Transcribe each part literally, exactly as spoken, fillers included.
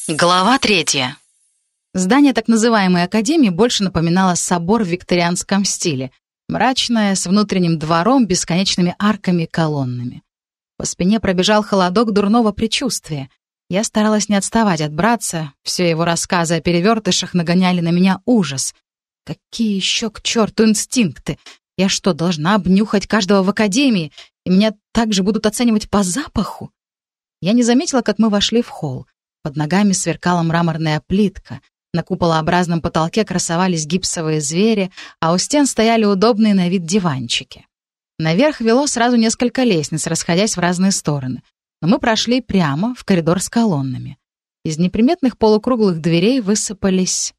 Глава третья. Здание так называемой академии больше напоминало собор в викторианском стиле, мрачное, с внутренним двором, бесконечными арками и колоннами. По спине пробежал холодок дурного предчувствия. Я старалась не отставать от братца, все его рассказы о перевертышах нагоняли на меня ужас. Какие еще к черту инстинкты? Я что, должна обнюхать каждого в академии, и меня также будут оценивать по запаху? Я не заметила, как мы вошли в холл. Под ногами сверкала мраморная плитка. На куполообразном потолке красовались гипсовые звери, а у стен стояли удобные на вид диванчики. Наверх вело сразу несколько лестниц, расходясь в разные стороны. Но мы прошли прямо в коридор с колоннами. Из неприметных полукруглых дверей высыпались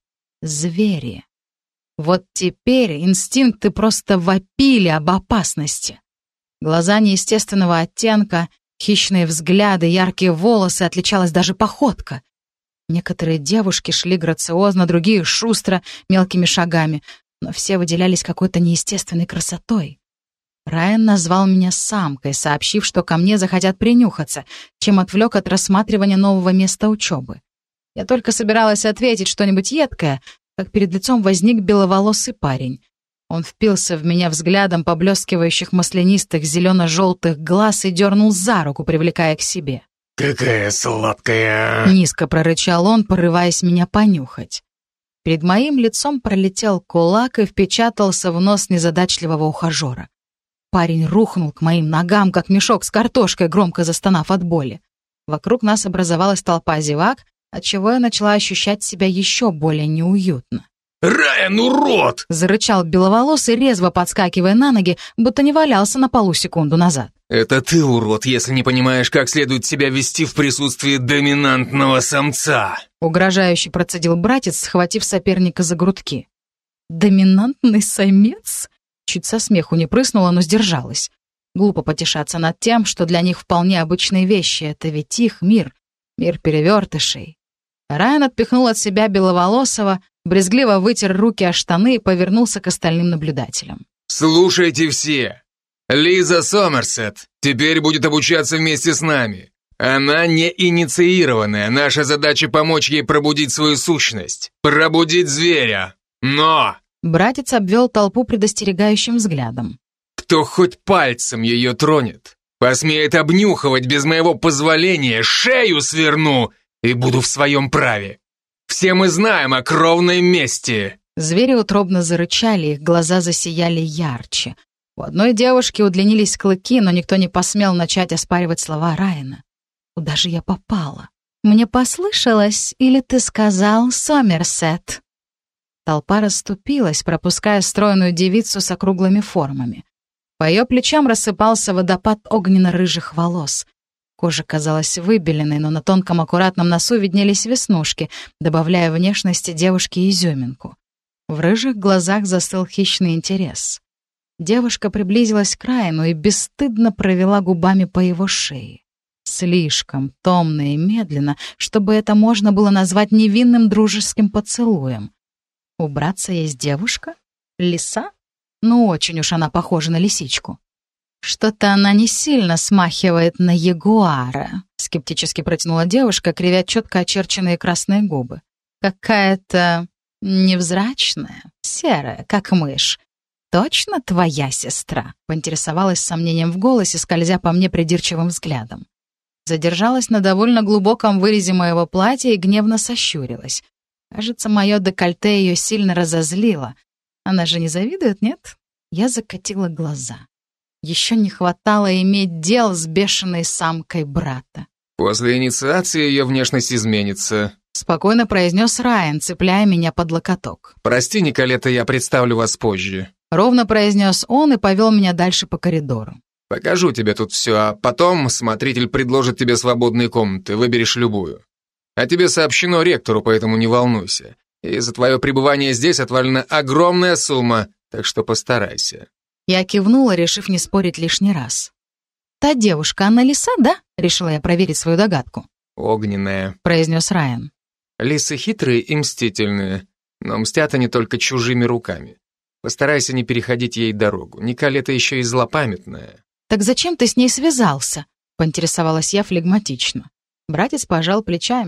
звери. Вот теперь инстинкты просто вопили об опасности. Глаза неестественного оттенка, хищные взгляды, яркие волосы, отличалась даже походка. Некоторые девушки шли грациозно, другие — шустро, мелкими шагами, но все выделялись какой-то неестественной красотой. Райан назвал меня самкой, сообщив, что ко мне захотят принюхаться, чем отвлек от рассматривания нового места учебы. Я только собиралась ответить что-нибудь едкое, как перед лицом возник беловолосый парень. Он впился в меня взглядом поблескивающих маслянистых зелено-желтых глаз и дернул за руку, привлекая к себе. «Какая сладкая!» Низко прорычал он, порываясь меня понюхать. Перед моим лицом пролетел кулак и впечатался в нос незадачливого ухажера. Парень рухнул к моим ногам, как мешок с картошкой, громко застонав от боли. Вокруг нас образовалась толпа зевак, отчего я начала ощущать себя еще более неуютно. «Райан, урод!» — зарычал беловолосый, резво подскакивая на ноги, будто не валялся на полу секунду назад. «Это ты, урод, если не понимаешь, как следует себя вести в присутствии доминантного самца!» — угрожающе процедил братец, схватив соперника за грудки. «Доминантный самец?» Чуть со смеху не прыснула, но сдержалась. Глупо потешаться над тем, что для них вполне обычные вещи. Это ведь их мир, мир перевертышей. Райан отпихнул от себя беловолосого, брезгливо вытер руки о штаны и повернулся к остальным наблюдателям. «Слушайте все! Лиза Сомерсет теперь будет обучаться вместе с нами. Она не инициированная, наша задача помочь ей пробудить свою сущность, пробудить зверя. Но...» Братец обвел толпу предостерегающим взглядом. «Кто хоть пальцем ее тронет, посмеет обнюхивать без моего позволения, шею сверну и буду в своем праве. Все мы знаем о кровной мести!» Звери утробно зарычали, их глаза засияли ярче. У одной девушки удлинились клыки, но никто не посмел начать оспаривать слова Райана. Куда же я попала? «Мне послышалось, или ты сказал Сомерсет?» Толпа расступилась, пропуская стройную девицу с округлыми формами. По ее плечам рассыпался водопад огненно-рыжих волос. Кожа казалась выбеленной, но на тонком аккуратном носу виднелись веснушки, добавляя внешности девушки изюминку. В рыжих глазах застыл хищный интерес. Девушка приблизилась к Райану и бесстыдно провела губами по его шее. Слишком томно и медленно, чтобы это можно было назвать невинным дружеским поцелуем. У братца есть девушка? Лиса? Ну, очень уж она похожа на лисичку. «Что-то она не сильно смахивает на ягуара», — скептически протянула девушка, кривя четко очерченные красные губы. «Какая-то невзрачная, серая, как мышь. Точно твоя сестра?» — поинтересовалась с сомнением в голосе, скользя по мне придирчивым взглядом. Задержалась на довольно глубоком вырезе моего платья и гневно сощурилась. Кажется, мое декольте ее сильно разозлило. Она же не завидует, нет? Я закатила глаза. Еще не хватало иметь дел с бешеной самкой брата. «После инициации ее внешность изменится», — спокойно произнес Райан, цепляя меня под локоток. «Прости, Николета, я представлю вас позже». Ровно произнес он и повел меня дальше по коридору. «Покажу тебе тут все, а потом смотритель предложит тебе свободные комнаты, выберешь любую. А тебе сообщено ректору, поэтому не волнуйся. И за твое пребывание здесь отвалена огромная сумма, так что постарайся». Я кивнула, решив не спорить лишний раз. «Та девушка, она лиса, да?» — решила я проверить свою догадку. «Огненная», — произнес Райан. «Лисы хитрые и мстительные, но мстят они только чужими руками. Постарайся не переходить ей дорогу. Николета еще и злопамятная». «Так зачем ты с ней связался?» — поинтересовалась я флегматично. Братец пожал плечами.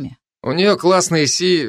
У нее классные си...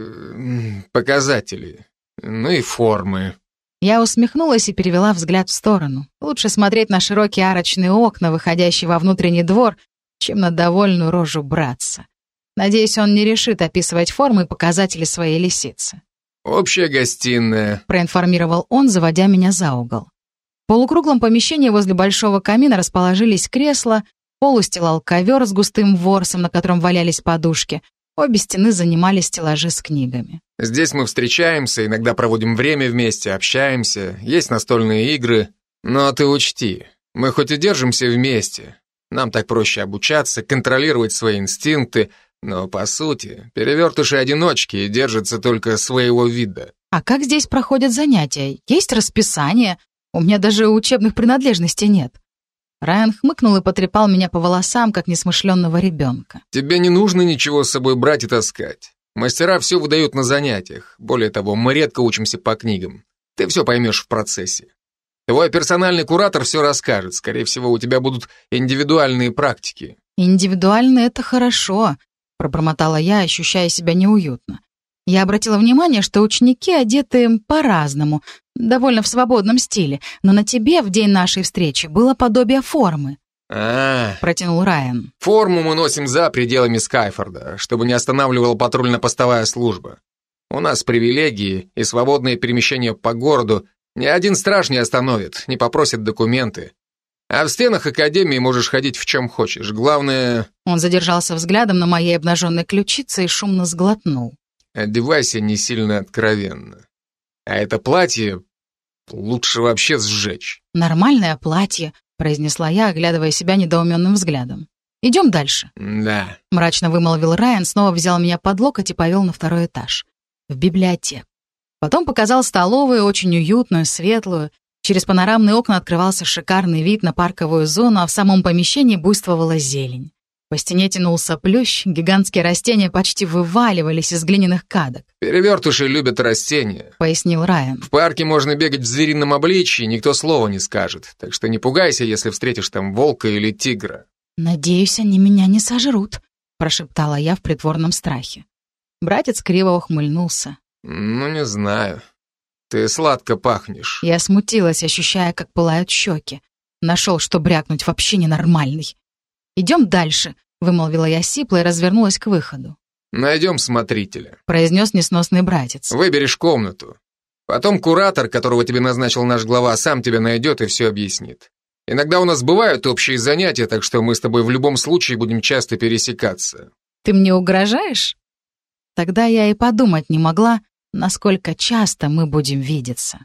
показатели. Ну и формы. Я усмехнулась и перевела взгляд в сторону. Лучше смотреть на широкие арочные окна, выходящие во внутренний двор, чем на довольную рожу братца. Надеюсь, он не решит описывать формы и показатели своей лисицы. «Общая гостиная», — проинформировал он, заводя меня за угол. В полукруглом помещении возле большого камина расположились кресла, пол устилал ковер с густым ворсом, на котором валялись подушки. Обе стены занимали стеллажи с книгами. «Здесь мы встречаемся, иногда проводим время вместе, общаемся, есть настольные игры. Но ты учти, мы хоть и держимся вместе, нам так проще обучаться, контролировать свои инстинкты, но, по сути, перевертыши-одиночки держатся только своего вида». «А как здесь проходят занятия? Есть расписание? У меня даже учебных принадлежностей нет». Райан хмыкнул и потрепал меня по волосам, как несмышленного ребенка. «Тебе не нужно ничего с собой брать и таскать. Мастера все выдают на занятиях. Более того, мы редко учимся по книгам. Ты все поймешь в процессе. Твой персональный куратор все расскажет. Скорее всего, у тебя будут индивидуальные практики». «Индивидуально — это хорошо», — пробормотала я, ощущая себя неуютно. Я обратила внимание, что ученики одеты по-разному, довольно в свободном стиле, но на тебе в день нашей встречи было подобие формы. А, протянул Райан. Форму мы носим за пределами Скайфорда, чтобы не останавливала патрульно-постовая служба. У нас привилегии и свободное перемещение по городу. Ни один страж не остановит, не попросит документы. А в стенах академии можешь ходить в чем хочешь. Главное... Он задержался взглядом на моей обнаженной ключице и шумно сглотнул. Одевайся не сильно откровенно. А это платье лучше вообще сжечь. «Нормальное платье», — произнесла я, оглядывая себя недоуменным взглядом. «Идем дальше». «Да», — мрачно вымолвил Райан, снова взял меня под локоть и повел на второй этаж. В библиотеку. Потом показал столовую, очень уютную, светлую. Через панорамные окна открывался шикарный вид на парковую зону, а в самом помещении буйствовала зелень. По стене тянулся плющ, гигантские растения почти вываливались из глиняных кадок. «Перевертыши любят растения», — пояснил Райан. «В парке можно бегать в зверином обличье, никто слова не скажет, так что не пугайся, если встретишь там волка или тигра». «Надеюсь, они меня не сожрут», — прошептала я в притворном страхе. Братец криво ухмыльнулся. «Ну, не знаю. Ты сладко пахнешь». Я смутилась, ощущая, как пылают щеки. Нашел, что брякнуть, вообще ненормальный. «Идем дальше», — вымолвила я сипло и развернулась к выходу. «Найдем смотрителя», — произнес несносный братец. «Выберешь комнату. Потом куратор, которого тебе назначил наш глава, сам тебя найдет и все объяснит. Иногда у нас бывают общие занятия, так что мы с тобой в любом случае будем часто пересекаться». «Ты мне угрожаешь?» Тогда я и подумать не могла, насколько часто мы будем видеться.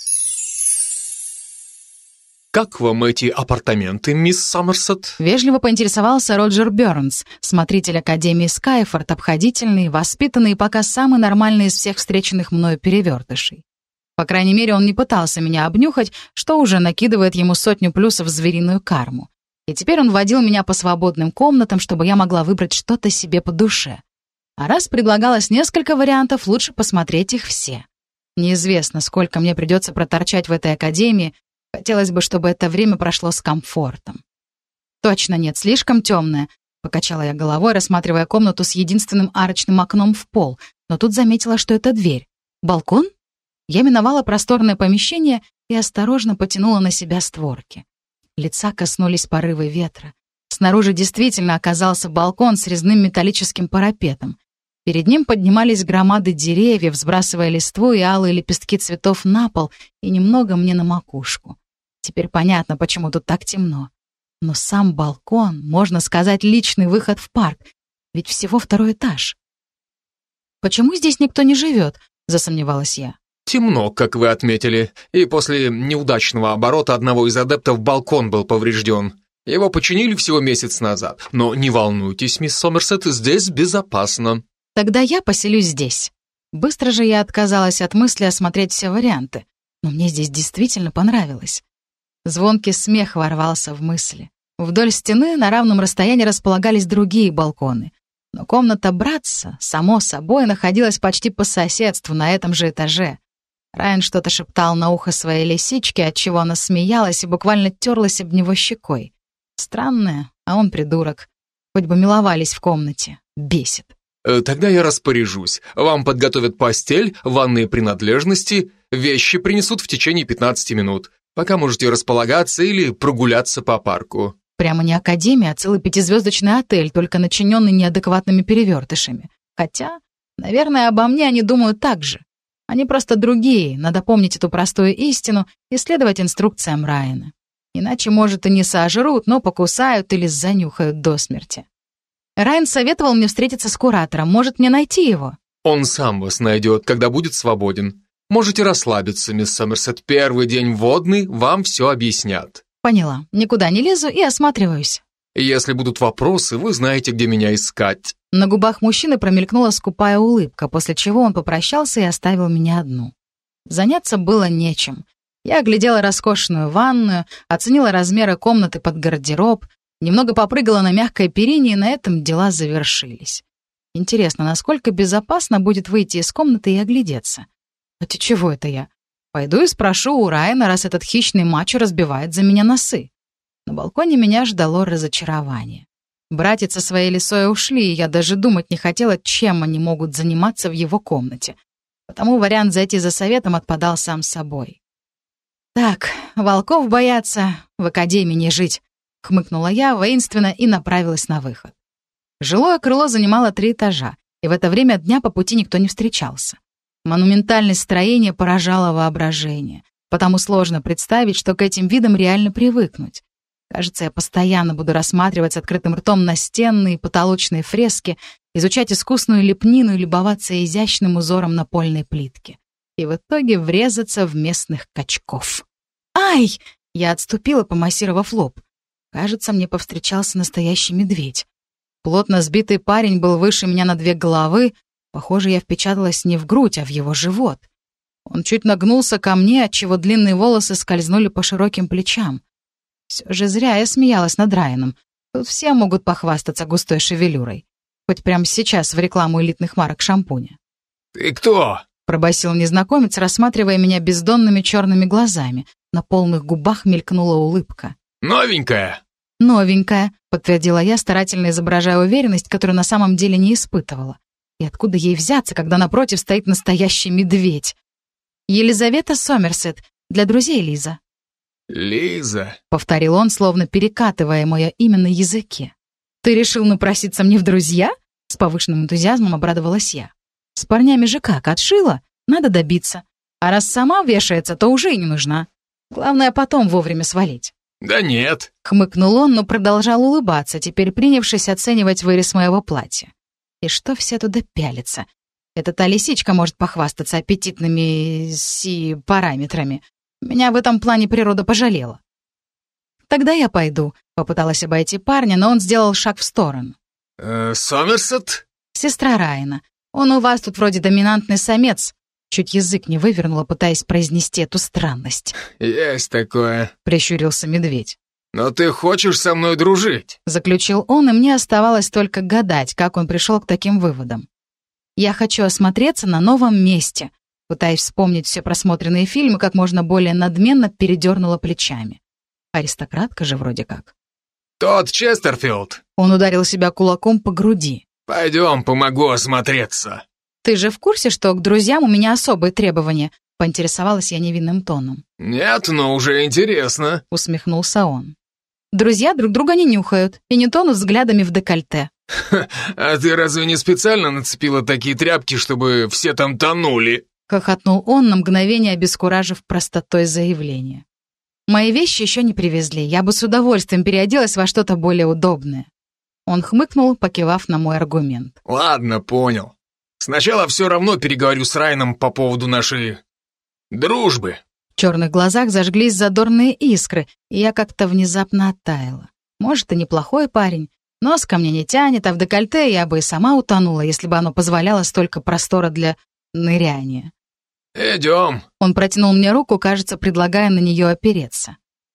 «Как вам эти апартаменты, мисс Сомерсет?» Вежливо поинтересовался Роджер Бёрнс, смотритель Академии Скайфорд, обходительный, воспитанный и пока самый нормальный из всех встреченных мною перевертышей. По крайней мере, он не пытался меня обнюхать, что уже накидывает ему сотню плюсов в звериную карму. И теперь он водил меня по свободным комнатам, чтобы я могла выбрать что-то себе по душе. А раз предлагалось несколько вариантов, лучше посмотреть их все. Неизвестно, сколько мне придется проторчать в этой академии. Хотелось бы, чтобы это время прошло с комфортом. «Точно нет, слишком темное», — покачала я головой, рассматривая комнату с единственным арочным окном в пол, но тут заметила, что это дверь. «Балкон?» Я миновала просторное помещение и осторожно потянула на себя створки. Лица коснулись порывы ветра. Снаружи действительно оказался балкон с резным металлическим парапетом. Перед ним поднимались громады деревьев, сбрасывая листву и алые лепестки цветов на пол и немного мне на макушку. Теперь понятно, почему тут так темно. Но сам балкон, можно сказать, личный выход в парк, ведь всего второй этаж. «Почему здесь никто не живет?» — засомневалась я. «Темно, как вы отметили, и после неудачного оборота одного из адептов балкон был поврежден. Его починили всего месяц назад. Но не волнуйтесь, мисс Сомерсет, здесь безопасно». «Тогда я поселюсь здесь». Быстро же я отказалась от мысли осмотреть все варианты, но мне здесь действительно понравилось. Звонкий смех ворвался в мысли. Вдоль стены на равном расстоянии располагались другие балконы, но комната братца, само собой, находилась почти по соседству на этом же этаже. Райан что-то шептал на ухо своей лисичке, отчего она смеялась и буквально терлась об него щекой. Странное, а он придурок. Хоть бы миловались в комнате. Бесит. Э, Тогда я распоряжусь. Вам подготовят постель, ванные принадлежности, вещи принесут в течение пятнадцати минут. Пока можете располагаться или прогуляться по парку». Прямо не академия, а целый пятизвездочный отель, только начиненный неадекватными перевертышами. Хотя, наверное, обо мне они думают так же. Они просто другие, надо помнить эту простую истину и следовать инструкциям Райана. Иначе, может, и не сожрут, но покусают или занюхают до смерти. Райан советовал мне встретиться с куратором, может мне найти его? Он сам вас найдет, когда будет свободен. Можете расслабиться, мисс Сомерсет. Первый день вводный, вам все объяснят. Поняла. Никуда не лезу и осматриваюсь. Если будут вопросы, вы знаете, где меня искать. На губах мужчины промелькнула скупая улыбка, после чего он попрощался и оставил меня одну. Заняться было нечем. Я оглядела роскошную ванную, оценила размеры комнаты под гардероб, немного попрыгала на мягкой перине, и на этом дела завершились. Интересно, насколько безопасно будет выйти из комнаты и оглядеться? Хотя чего это я? Пойду и спрошу у Райана, раз этот хищный мачо разбивает за меня носы. На балконе меня ждало разочарование. Братья со своей лисой ушли, и я даже думать не хотела, чем они могут заниматься в его комнате. Потому вариант зайти за советом отпадал сам собой. «Так, волков бояться, в академии не жить», — хмыкнула я воинственно и направилась на выход. Жилое крыло занимало три этажа, и в это время дня по пути никто не встречался. Монументальность строения поражала воображение, потому сложно представить, что к этим видам реально привыкнуть. Кажется, я постоянно буду рассматривать с открытым ртом настенные и потолочные фрески, изучать искусную лепнину и любоваться изящным узором напольной плитки. И в итоге врезаться в местных качков. «Ай!» — я отступила, помассировав лоб. Кажется, мне повстречался настоящий медведь. Плотно сбитый парень был выше меня на две головы. Похоже, я впечаталась не в грудь, а в его живот. Он чуть нагнулся ко мне, отчего длинные волосы скользнули по широким плечам. Все же зря я смеялась над Райаном. Тут все могут похвастаться густой шевелюрой. Хоть прямо сейчас в рекламу элитных марок шампуня. «Ты кто?» — пробасил незнакомец, рассматривая меня бездонными черными глазами. На полных губах мелькнула улыбка. «Новенькая?» «Новенькая», — подтвердила я, старательно изображая уверенность, которую на самом деле не испытывала. И откуда ей взяться, когда напротив стоит настоящий медведь? «Елизавета Сомерсет, для друзей Лиза». «Лиза», — повторил он, словно перекатывая мое имя на языке. «Ты решил напроситься мне в друзья?» — с повышенным энтузиазмом обрадовалась я. «С парнями же как, отшила? Надо добиться. А раз сама вешается, то уже и не нужна. Главное потом вовремя свалить». «Да нет», — хмыкнул он, но продолжал улыбаться, теперь принявшись оценивать вырез моего платья. И что все туда пялятся? Эта та лисичка может похвастаться аппетитными си-параметрами. Меня в этом плане природа пожалела. «Тогда я пойду», — попыталась обойти парня, но он сделал шаг в сторону. э, «Сомерсет?» «Сестра Райана. Он у вас тут вроде доминантный самец». Чуть язык не вывернула, пытаясь произнести эту странность. «Есть такое», — прищурился медведь. «Но ты хочешь со мной дружить?» Заключил он, и мне оставалось только гадать, как он пришел к таким выводам. «Я хочу осмотреться на новом месте», — пытаясь вспомнить все просмотренные фильмы, как можно более надменно передернула плечами. Аристократка же вроде как. «Тот Честерфилд». Он ударил себя кулаком по груди. «Пойдем, помогу осмотреться». «Ты же в курсе, что к друзьям у меня особые требования?» — поинтересовалась я невинным тоном. «Нет, но уже интересно», — усмехнулся он. «Друзья друг друга не нюхают и не тонут взглядами в декольте». «А ты разве не специально нацепила такие тряпки, чтобы все там тонули?» — хохотнул он, на мгновение обескуражив простотой заявления. «Мои вещи еще не привезли, я бы с удовольствием переоделась во что-то более удобное». Он хмыкнул, покивав на мой аргумент. «Ладно, понял. Сначала все равно переговорю с Райаном по поводу нашей дружбы». В черных глазах зажглись задорные искры, и я как-то внезапно оттаяла. Может, и неплохой парень, нос ко мне не тянет, а в декольте я бы и сама утонула, если бы оно позволяло столько простора для ныряния. «Идем». Он протянул мне руку, кажется, предлагая на нее опереться.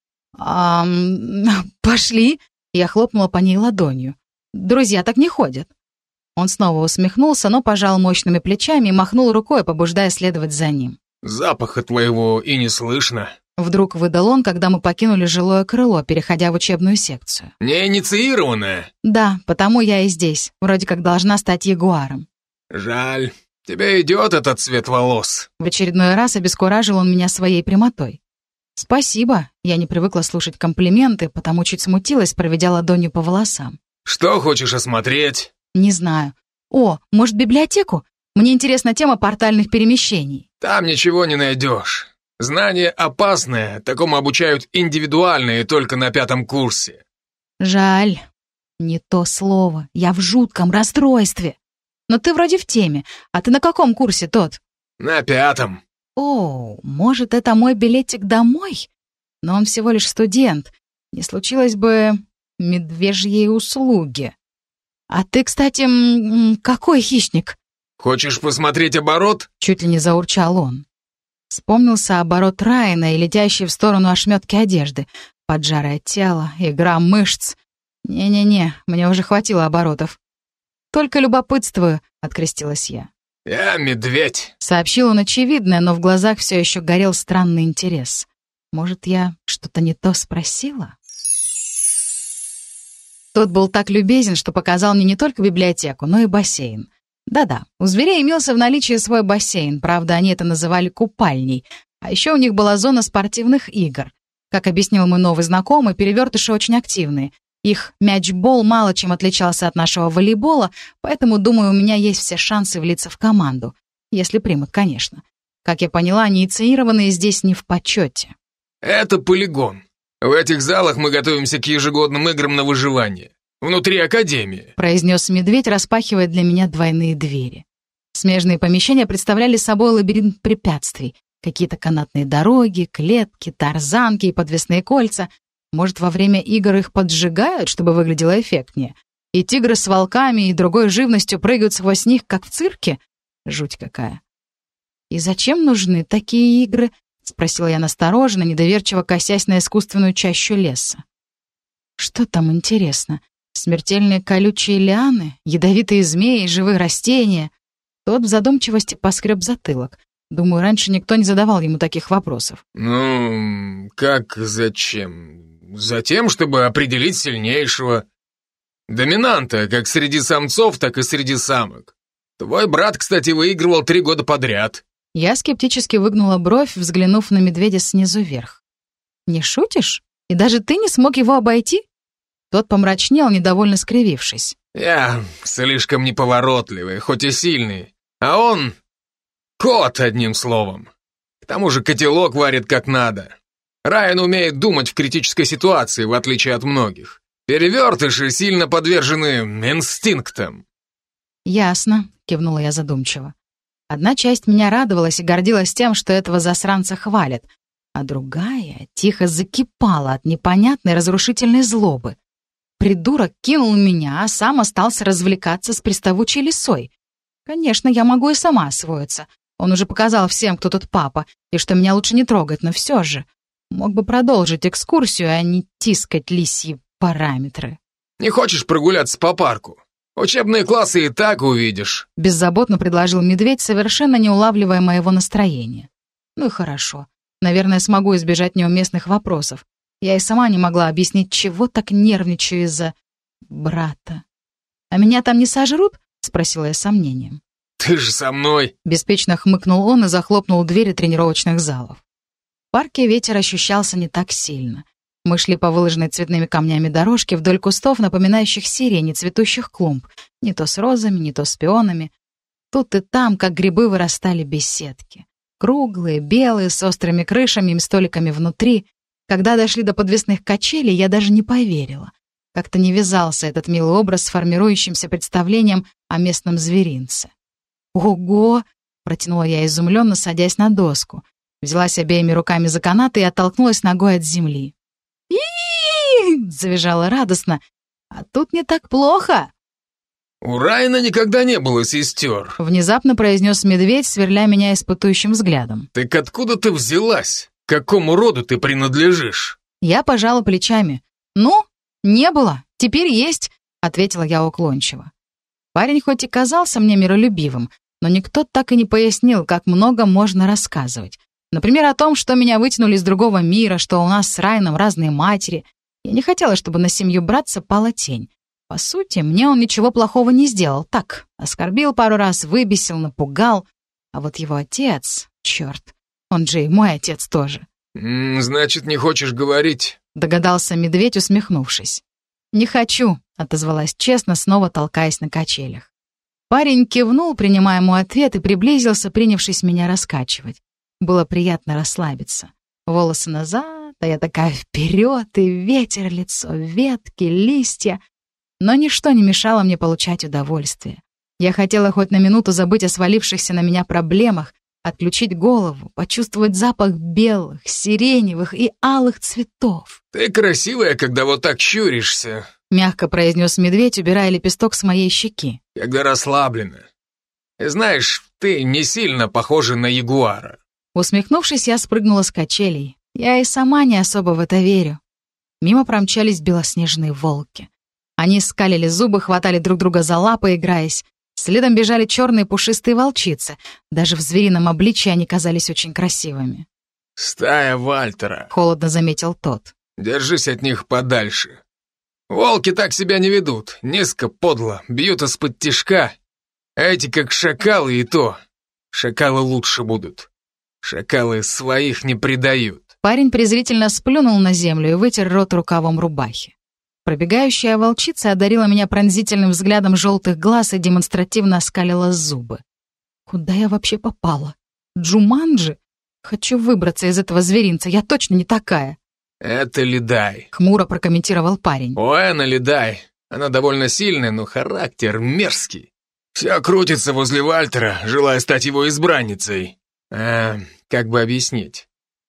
«А, пошли?» Я хлопнула по ней ладонью. «Друзья так не ходят». Он снова усмехнулся, но пожал мощными плечами и махнул рукой, побуждая следовать за ним. «Запаха твоего и не слышно». Вдруг выдал он, когда мы покинули жилое крыло, переходя в учебную секцию. Не инициированная? Да, потому я и здесь. Вроде как должна стать ягуаром. Жаль. Тебе идет этот цвет волос. В очередной раз обескуражил он меня своей прямотой. Спасибо. Я не привыкла слушать комплименты, потому чуть смутилась, проведя ладонью по волосам. Что хочешь осмотреть? Не знаю. О, может, библиотеку? Мне интересна тема портальных перемещений. Там ничего не найдешь. Знание опасное, такому обучают индивидуально и только на пятом курсе. Жаль. Не то слово. Я в жутком расстройстве. Но ты вроде в теме. А ты на каком курсе, тот? На пятом. О, может, это мой билетик домой? Но он всего лишь студент. Не случилось бы медвежьей услуги. А ты, кстати, м, какой хищник? Хочешь посмотреть оборот? Чуть ли не заурчал он. Вспомнился оборот Райана и летящие в сторону ошметки одежды. Поджарое тело, игра мышц. Не-не-не, мне уже хватило оборотов. «Только любопытствую», — открестилась я. «Я медведь», — сообщил он очевидное, но в глазах все еще горел странный интерес. Может, я что-то не то спросила? Тот был так любезен, что показал мне не только библиотеку, но и бассейн. Да-да, у зверей имелся в наличии свой бассейн, правда, они это называли купальней. А еще у них была зона спортивных игр. Как объяснил мой новый знакомый, перевертыши очень активные. Их мячбол мало чем отличался от нашего волейбола, поэтому, думаю, у меня есть все шансы влиться в команду. Если примут, конечно. Как я поняла, инициированные здесь не в почете. Это полигон. В этих залах мы готовимся к ежегодным играм на выживание. Внутри академии, произнес медведь, распахивая для меня двойные двери. Смежные помещения представляли собой лабиринт препятствий. Какие-то канатные дороги, клетки, тарзанки и подвесные кольца. Может, во время игр их поджигают, чтобы выглядело эффектнее? И тигры с волками и другой живностью прыгают сквозь них, как в цирке? Жуть какая. «И зачем нужны такие игры?» — спросила я настороженно, недоверчиво косясь на искусственную чащу леса. «Что там интересно? Смертельные колючие лианы, ядовитые змеи, живые растения?» Тот в задумчивости поскреб затылок. Думаю, раньше никто не задавал ему таких вопросов. «Ну, как зачем? Затем, чтобы определить сильнейшего. Доминанта, как среди самцов, так и среди самок. Твой брат, кстати, выигрывал три года подряд». Я скептически выгнула бровь, взглянув на медведя снизу вверх. «Не шутишь? И даже ты не смог его обойти?» Тот помрачнел, недовольно скривившись. «Я слишком неповоротливый, хоть и сильный. А он... кот, одним словом. К тому же котелок варит как надо. Райан умеет думать в критической ситуации, в отличие от многих. Перевертыши сильно подвержены инстинктам». «Ясно», — кивнула я задумчиво. Одна часть меня радовалась и гордилась тем, что этого засранца хвалят, а другая тихо закипала от непонятной разрушительной злобы. Придурок кинул меня, а сам остался развлекаться с приставучей лисой. Конечно, я могу и сама освоиться. Он уже показал всем, кто тут папа, и что меня лучше не трогать, но все же мог бы продолжить экскурсию, а не тискать лисьи параметры. «Не хочешь прогуляться по парку? Учебные классы и так увидишь», — беззаботно предложил медведь, совершенно не улавливая моего настроения. Ну и хорошо. Наверное, смогу избежать неуместных вопросов. Я и сама не могла объяснить, чего так нервничаю из-за брата. «А меня там не сожрут?» — спросила я с сомнением. «Ты же со мной!» — беспечно хмыкнул он и захлопнул двери тренировочных залов. В парке ветер ощущался не так сильно. Мы шли по выложенной цветными камнями дорожке вдоль кустов, напоминающих сирени, цветущих клумб, не то с розами, не то с пионами. Тут и там, как грибы, вырастали беседки. Круглые, белые, с острыми крышами и столиками внутри. Когда дошли до подвесных качелей, я даже не поверила. Как-то не вязался этот милый образ с формирующимся представлением о местном зверинце. «Ого!» — протянула я изумленно, садясь на доску. Взялась обеими руками за канаты и оттолкнулась ногой от земли. «И-и-и!» — завизжала радостно. «А тут не так плохо!» «У Райана никогда не было сестер», — внезапно произнес медведь, сверля меня испытующим взглядом. «Так откуда ты взялась? К какому роду ты принадлежишь?» Я пожала плечами. «Ну, не было, теперь есть», — ответила я уклончиво. Парень хоть и казался мне миролюбивым, но никто так и не пояснил, как много можно рассказывать. Например, о том, что меня вытянули из другого мира, что у нас с Райаном разные матери. Я не хотела, чтобы на семью братца пала тень. По сути, мне он ничего плохого не сделал. Так, оскорбил пару раз, выбесил, напугал. А вот его отец, черт, он же и мой отец тоже. М, «Значит, не хочешь говорить?» — догадался медведь, усмехнувшись. «Не хочу», — отозвалась честно, снова толкаясь на качелях. Парень кивнул, принимая мой ответ, и приблизился, принявшись меня раскачивать. Было приятно расслабиться. Волосы назад, а я такая вперед, и ветер, лицо, ветки, листья. Но ничто не мешало мне получать удовольствие. Я хотела хоть на минуту забыть о свалившихся на меня проблемах, отключить голову, почувствовать запах белых, сиреневых и алых цветов. «Ты красивая, когда вот так щуришься», — мягко произнес медведь, убирая лепесток с моей щеки. «когда расслаблена. И знаешь, ты не сильно похожа на ягуара». Усмехнувшись, я спрыгнула с качелей. Я и сама не особо в это верю. Мимо промчались белоснежные волки. Они скалили зубы, хватали друг друга за лапы, играясь. Следом бежали черные пушистые волчицы. Даже в зверином обличье они казались очень красивыми. «Стая Вальтера», — холодно заметил тот. «Держись от них подальше. Волки так себя не ведут. Низко, подло, бьют из-под тишка. Эти как шакалы и то. Шакалы лучше будут. Шакалы своих не предают». Парень презрительно сплюнул на землю и вытер рот рукавом рубахи. Пробегающая волчица одарила меня пронзительным взглядом желтых глаз и демонстративно оскалила зубы. Куда я вообще попала? Джуманджи? Хочу выбраться из этого зверинца, я точно не такая. «Это Ледай», — хмуро прокомментировал парень. «Оэна Ледай. Она довольно сильная, но характер мерзкий. Вся крутится возле Вальтера, желая стать его избранницей. А, как бы объяснить?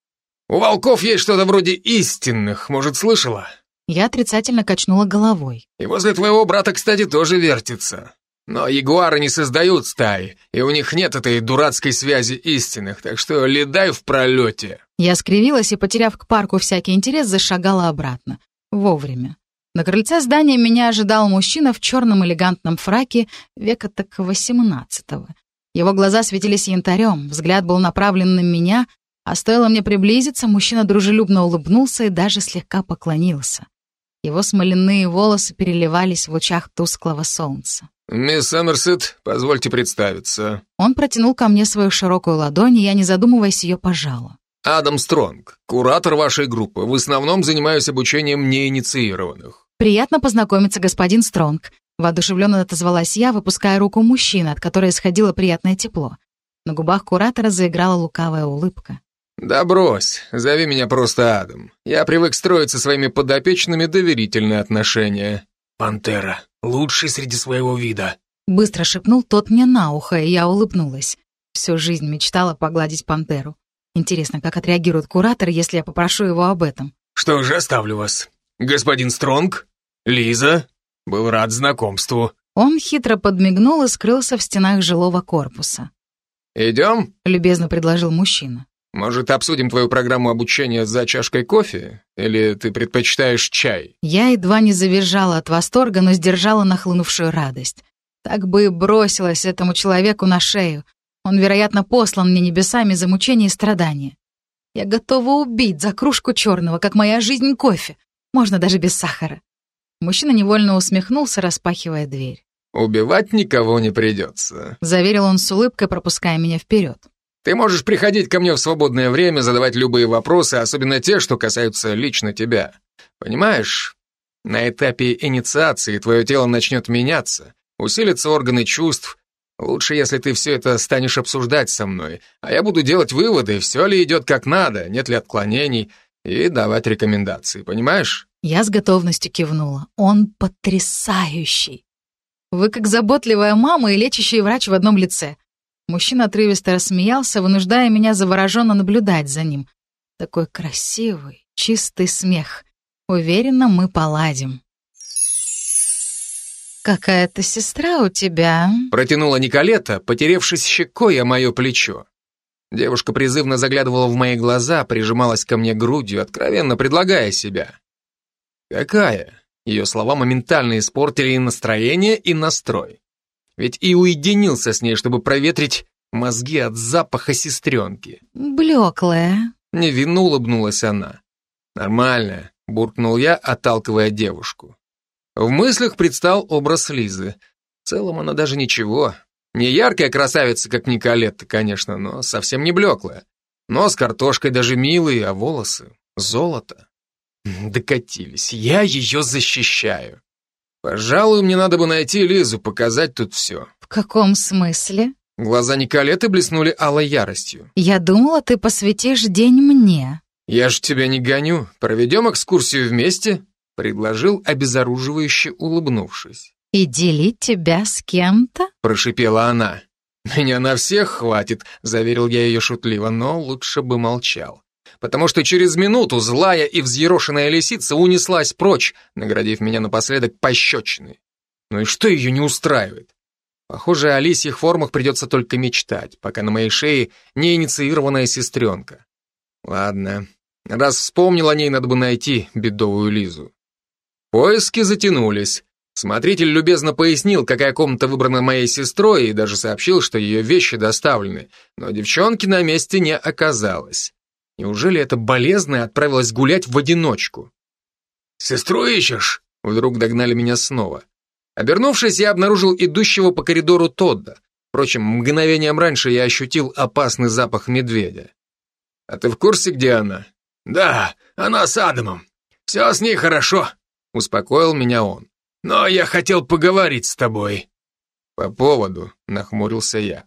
У волков есть что-то вроде истинных, может, слышала?» Я отрицательно качнула головой. «И возле твоего брата, кстати, тоже вертится. Но ягуары не создают стаи, и у них нет этой дурацкой связи истинных, так что Ледай в пролете». Я скривилась и, потеряв к парку всякий интерес, зашагала обратно. Вовремя. На крыльце здания меня ожидал мужчина в черном элегантном фраке века так восемнадцатого. Его глаза светились янтарем, взгляд был направлен на меня, а стоило мне приблизиться, мужчина дружелюбно улыбнулся и даже слегка поклонился. Его смоляные волосы переливались в лучах тусклого солнца. «Мисс Сомерсет, позвольте представиться». Он протянул ко мне свою широкую ладонь, и я, не задумываясь, ее пожала. «Адам Стронг, куратор вашей группы. В основном занимаюсь обучением неинициированных». «Приятно познакомиться, господин Стронг», — воодушевленно отозвалась я, выпуская руку мужчины, от которой исходило приятное тепло. На губах куратора заиграла лукавая улыбка. «Да брось, зови меня просто Адам. Я привык строить со своими подопечными доверительные отношения». «Пантера, лучший среди своего вида», — быстро шепнул тот мне на ухо, и я улыбнулась. Всю жизнь мечтала погладить пантеру. Интересно, как отреагирует куратор, если я попрошу его об этом? «Что же, оставлю вас. Господин Стронг, Лиза, был рад знакомству». Он хитро подмигнул и скрылся в стенах жилого корпуса. «Идем?» — любезно предложил мужчина. «Может, обсудим твою программу обучения за чашкой кофе? Или ты предпочитаешь чай?» Я едва не завизжала от восторга, но сдержала нахлынувшую радость. Так бы и бросилась этому человеку на шею. Он, вероятно, послан мне небесами за мучения и страдания. Я готова убить за кружку черного, как моя жизнь кофе. Можно даже без сахара. Мужчина невольно усмехнулся, распахивая дверь. «Убивать никого не придется», — заверил он с улыбкой, пропуская меня вперед. «Ты можешь приходить ко мне в свободное время, задавать любые вопросы, особенно те, что касаются лично тебя. Понимаешь, на этапе инициации твое тело начнет меняться, усилятся органы чувств. Лучше, если ты все это станешь обсуждать со мной, а я буду делать выводы, все ли идет как надо, нет ли отклонений, и давать рекомендации, понимаешь?» Я с готовностью кивнула. Он потрясающий. Вы как заботливая мама и лечащий врач в одном лице. Мужчина отрывисто рассмеялся, вынуждая меня завороженно наблюдать за ним. Такой красивый, чистый смех. Уверена, мы поладим. «Какая-то сестра у тебя?» Протянула Николета, потеревшись щекой о мое плечо. Девушка призывно заглядывала в мои глаза, прижималась ко мне грудью, откровенно предлагая себя. «Какая?» Ее слова моментально испортили и настроение, и настрой. Ведь и уединился с ней, чтобы проветрить мозги от запаха сестренки. Блеклая. Невинно улыбнулась она. Нормально, буркнул я, отталкивая девушку. В мыслях предстал образ Лизы. В целом она даже ничего. Не яркая красавица, как Николетта, конечно, но совсем не блеклая. Нос картошкой даже милый, а волосы — золото. Докатились, я ее защищаю. Пожалуй, мне надо бы найти Лизу, показать тут все. В каком смысле? Глаза Николеты блеснули алой яростью. Я думала, ты посвятишь день мне. Я ж тебя не гоню. Проведем экскурсию вместе, предложил, обезоруживающе улыбнувшись. И делить тебя с кем-то? Прошипела она. Меня на всех хватит, заверил я ее шутливо, но лучше бы молчал. Потому что через минуту злая и взъерошенная лисица унеслась прочь, наградив меня напоследок пощечиной. Ну и что ее не устраивает? Похоже, о лисьих формах придется только мечтать, пока на моей шее неинициированная сестренка. Ладно, раз вспомнил о ней, надо бы найти бедовую Лизу. Поиски затянулись. Смотритель любезно пояснил, какая комната выбрана моей сестрой, и даже сообщил, что ее вещи доставлены, но девчонки на месте не оказалось. Неужели эта болезная отправилась гулять в одиночку? «Сестру ищешь?» Вдруг догнали меня снова. Обернувшись, я обнаружил идущего по коридору Тодда. Впрочем, мгновением раньше я ощутил опасный запах медведя. «А ты в курсе, где она?» «Да, она с Адамом. Все с ней хорошо», — успокоил меня он. «Но я хотел поговорить с тобой». «По поводу», — нахмурился я.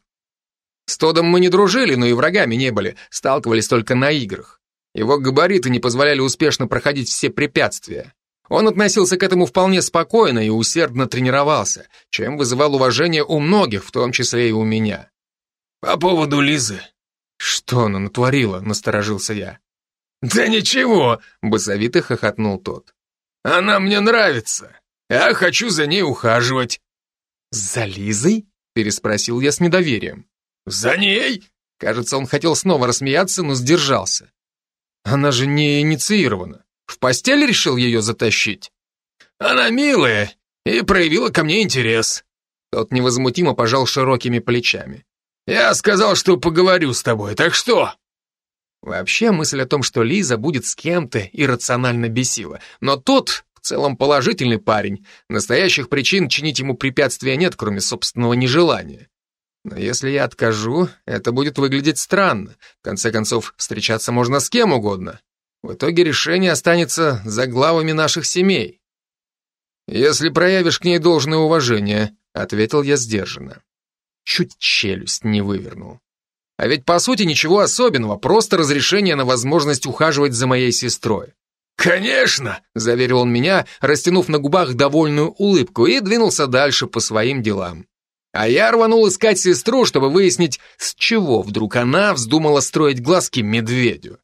С Тоддом мы не дружили, но и врагами не были, сталкивались только на играх. Его габариты не позволяли успешно проходить все препятствия. Он относился к этому вполне спокойно и усердно тренировался, чем вызывал уважение у многих, в том числе и у меня. «По поводу Лизы». «Что она натворила?» — насторожился я. «Да ничего», — басовито хохотнул тот. «Она мне нравится. Я хочу за ней ухаживать». «За Лизой?» — переспросил я с недоверием. «За ней?» Кажется, он хотел снова рассмеяться, но сдержался. «Она же не инициирована. В постель решил ее затащить?» «Она милая и проявила ко мне интерес». Тот невозмутимо пожал широкими плечами. «Я сказал, что поговорю с тобой, так что?» Вообще, мысль о том, что Лиза будет с кем-то, иррационально бесила. Но тот, в целом, положительный парень. Настоящих причин чинить ему препятствия нет, кроме собственного нежелания. Но если я откажу, это будет выглядеть странно. В конце концов, встречаться можно с кем угодно. В итоге решение останется за главами наших семей. «Если проявишь к ней должное уважение», — ответил я сдержанно. Чуть челюсть не вывернул. А ведь по сути ничего особенного, просто разрешение на возможность ухаживать за моей сестрой. «Конечно!» — заверил он меня, растянув на губах довольную улыбку, и двинулся дальше по своим делам. А я рванул искать сестру, чтобы выяснить, с чего вдруг она вздумала строить глазки медведю.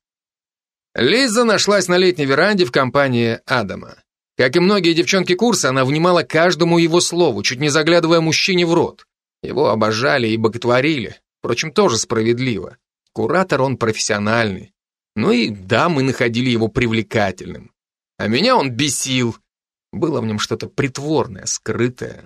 Лиза нашлась на летней веранде в компании Адама. Как и многие девчонки курса, она внимала каждому его слову, чуть не заглядывая мужчине в рот. Его обожали и боготворили, впрочем, тоже справедливо. Куратор он профессиональный. Ну и да, мы находили его привлекательным. А меня он бесил. Было в нем что-то притворное, скрытое.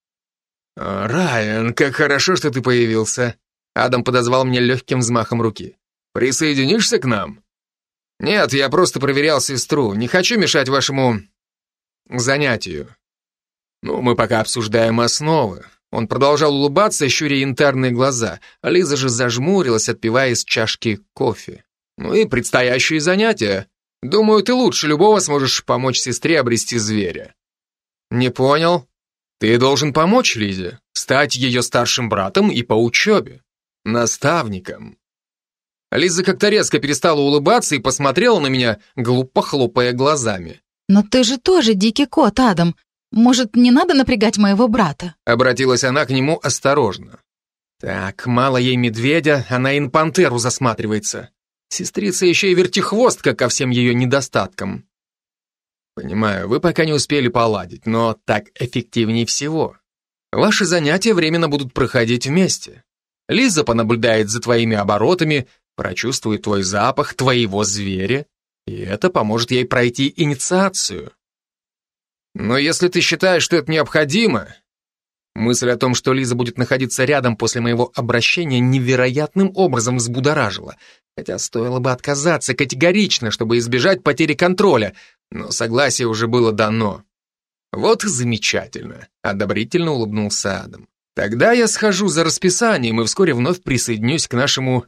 «Райан, как хорошо, что ты появился!» Адам подозвал меня легким взмахом руки. «Присоединишься к нам?» «Нет, я просто проверял сестру. Не хочу мешать вашему занятию». «Ну, мы пока обсуждаем основы». Он продолжал улыбаться, щуря янтарные глаза, а Лиза же зажмурилась, отпивая из чашки кофе. «Ну и предстоящие занятия. Думаю, ты лучше любого сможешь помочь сестре обрести зверя». «Не понял?» «Ты должен помочь Лизе, стать ее старшим братом и по учебе, наставником». Лиза как-то резко перестала улыбаться и посмотрела на меня, глупо хлопая глазами. «Но ты же тоже дикий кот, Адам. Может, не надо напрягать моего брата?» Обратилась она к нему осторожно. «Так, мало ей медведя, она и на пантеру засматривается. Сестрица еще и вертихвостка ко всем ее недостаткам». «Понимаю, вы пока не успели поладить, но так эффективнее всего. Ваши занятия временно будут проходить вместе. Лиза понаблюдает за твоими оборотами, прочувствует твой запах, твоего зверя, и это поможет ей пройти инициацию. Но если ты считаешь, что это необходимо, Мысль о том, что Лиза будет находиться рядом после моего обращения, невероятным образом взбудоражила. Хотя стоило бы отказаться категорично, чтобы избежать потери контроля, но согласие уже было дано. Вот и замечательно, одобрительно улыбнулся Адам. Тогда я схожу за расписанием и вскоре вновь присоединюсь к нашему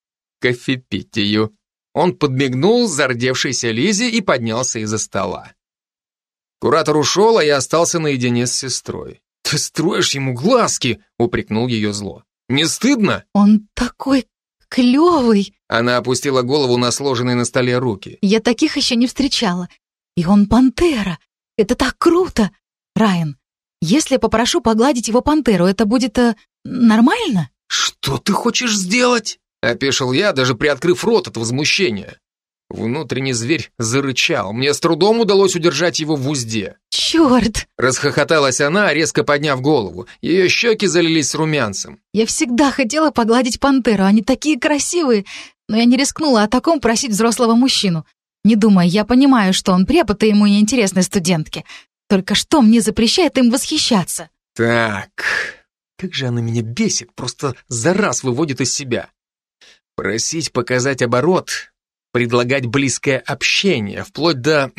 кофепитию. Он подмигнул зардевшейся Лизе и поднялся из-за стола. Куратор ушел, а я остался наедине с сестрой. «Ты строишь ему глазки!» — упрекнул ее зло. «Не стыдно?» «Он такой клевый!» Она опустила голову на сложенные на столе руки. «Я таких еще не встречала. И он пантера. Это так круто! Райан, если я попрошу погладить его пантеру, это будет э, нормально?» «Что ты хочешь сделать?» — опешил я, даже приоткрыв рот от возмущения. Внутренний зверь зарычал. Мне с трудом удалось удержать его в узде. «Черт!» — расхохоталась она, резко подняв голову. Ее щеки залились румянцем. «Я всегда хотела погладить пантеру, они такие красивые, но я не рискнула о таком просить взрослого мужчину. Не думай, я понимаю, что он препод, и ему неинтересны студентки. Только что мне запрещает им восхищаться?» Так, как же она меня бесит, просто за раз выводит из себя. Просить показать оборот, предлагать близкое общение, вплоть до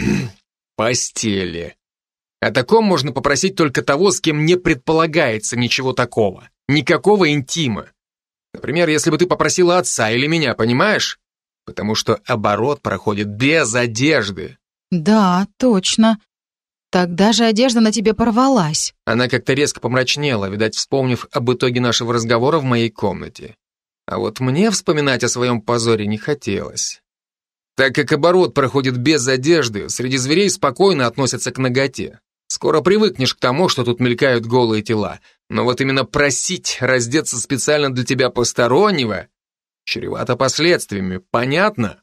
постели. О таком можно попросить только того, с кем не предполагается ничего такого. Никакого интима. Например, если бы ты попросила отца или меня, понимаешь? Потому что оборот проходит без одежды. «Да, точно. Тогда же одежда на тебе порвалась». Она как-то резко помрачнела, видать, вспомнив об итоге нашего разговора в моей комнате. А вот мне вспоминать о своем позоре не хотелось. Так как оборот проходит без одежды, среди зверей спокойно относятся к наготе. Скоро привыкнешь к тому, что тут мелькают голые тела. Но вот именно просить раздеться специально для тебя постороннего чревато последствиями, понятно?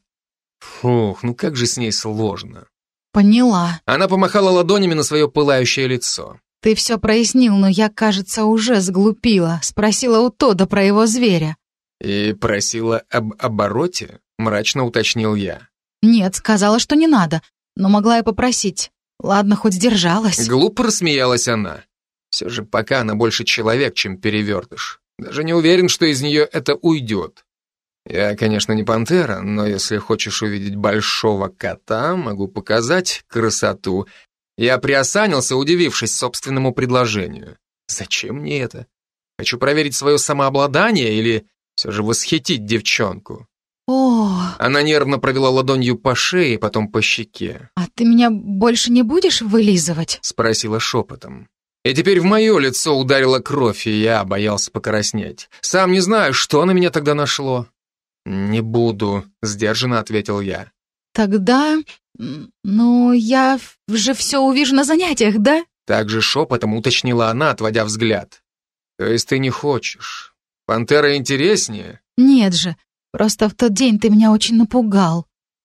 Фух, ну как же с ней сложно. «Поняла. Она помахала ладонями на свое пылающее лицо. Ты все прояснил, но я, кажется, уже сглупила. Спросила у Тода про его зверя». И просила об обороте? Мрачно уточнил я. «Нет, сказала, что не надо, но могла и попросить. Ладно, хоть сдержалась». Глупо рассмеялась она. Все же пока она больше человек, чем перевертыш. Даже не уверен, что из нее это уйдет. Я, конечно, не пантера, но если хочешь увидеть большого кота, могу показать красоту. Я приосанился, удивившись собственному предложению. Зачем мне это? Хочу проверить свое самообладание или все же восхитить девчонку? «О, Она нервно провела ладонью по шее, потом по щеке. а ты меня больше не будешь вылизывать?» Спросила шепотом. И теперь в мое лицо ударила кровь, и я боялся покраснеть. Сам не знаю, что на меня тогда нашло. «Не буду», — сдержанно ответил я. «Тогда, м, ну, я же все увижу на занятиях, да?» Также шепотом уточнила она, отводя взгляд. «То есть ты не хочешь? Пантера интереснее?» «Нет же, просто в тот день ты меня очень напугал.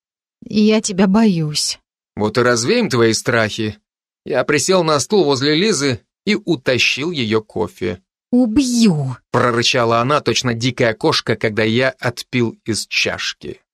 И я тебя боюсь». «Вот и развеем твои страхи». Я присел на стул возле Лизы и утащил ее кофе. «Убью!» Прорычала она, точно дикая кошка, когда я отпил из чашки.